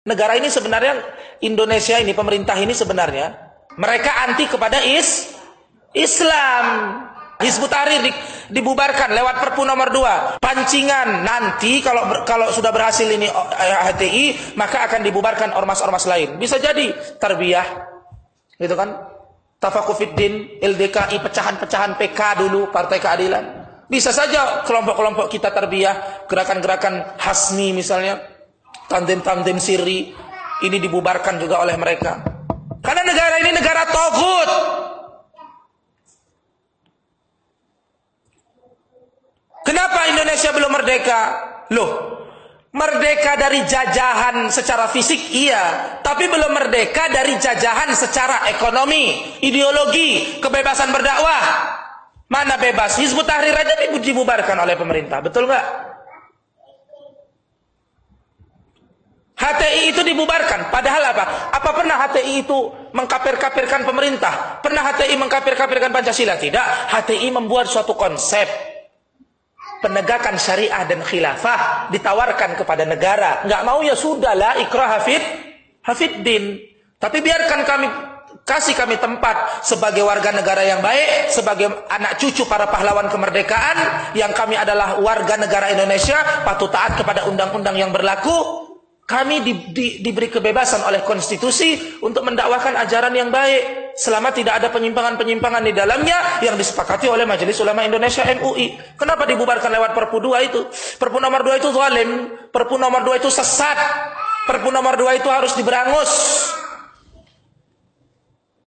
Negara ini sebenarnya, Indonesia ini, pemerintah ini sebenarnya, mereka anti kepada Islam. Hizbut Tahrir dibubarkan lewat Perpu nomor 2. Pancingan nanti kalau sudah berhasil ini HTI, maka akan dibubarkan ormas-ormas lain. Bisa jadi Tarbiyah, gitu kan? Tafakufiddin, LDKI, pecahan-pecahan PK dulu, Partai Keadilan. Bisa saja kelompok-kelompok kita Tarbiyah, gerakan-gerakan Hasmi misalnya, tandem-tandem sirri, ini dibubarkan juga oleh mereka. Karena negara ini negara togut. Kenapa Indonesia belum merdeka? Loh, merdeka dari jajahan secara fisik iya, tapi belum merdeka dari jajahan secara ekonomi, ideologi, kebebasan berdakwah. Mana bebas? Hizbut Tahrir aja dibubarkan oleh pemerintah, betul nggak? HTI itu dibubarkan, padahal apa? Apa pernah HTI itu mengkafir-kafirkan pemerintah? Pernah HTI mengkafir-kafirkan Pancasila? Tidak. HTI membuat suatu konsep penegakan syariah dan khilafah, ditawarkan kepada negara. Nggak mau ya sudahlah, ikrah hafiddin. Tapi biarkan kami tempat sebagai warga negara yang baik, sebagai anak cucu para pahlawan kemerdekaan, yang kami adalah warga negara Indonesia, patuh taat kepada undang-undang yang berlaku. Kami diberi kebebasan oleh konstitusi untuk mendakwahkan ajaran yang baik, selama tidak ada penyimpangan-penyimpangan di dalamnya yang disepakati oleh Majelis Ulama Indonesia MUI. Kenapa dibubarkan lewat Perpu 2 itu? Perpu nomor 2 itu zalim, Perpu nomor 2 itu sesat, Perpu nomor 2 itu harus diberangus.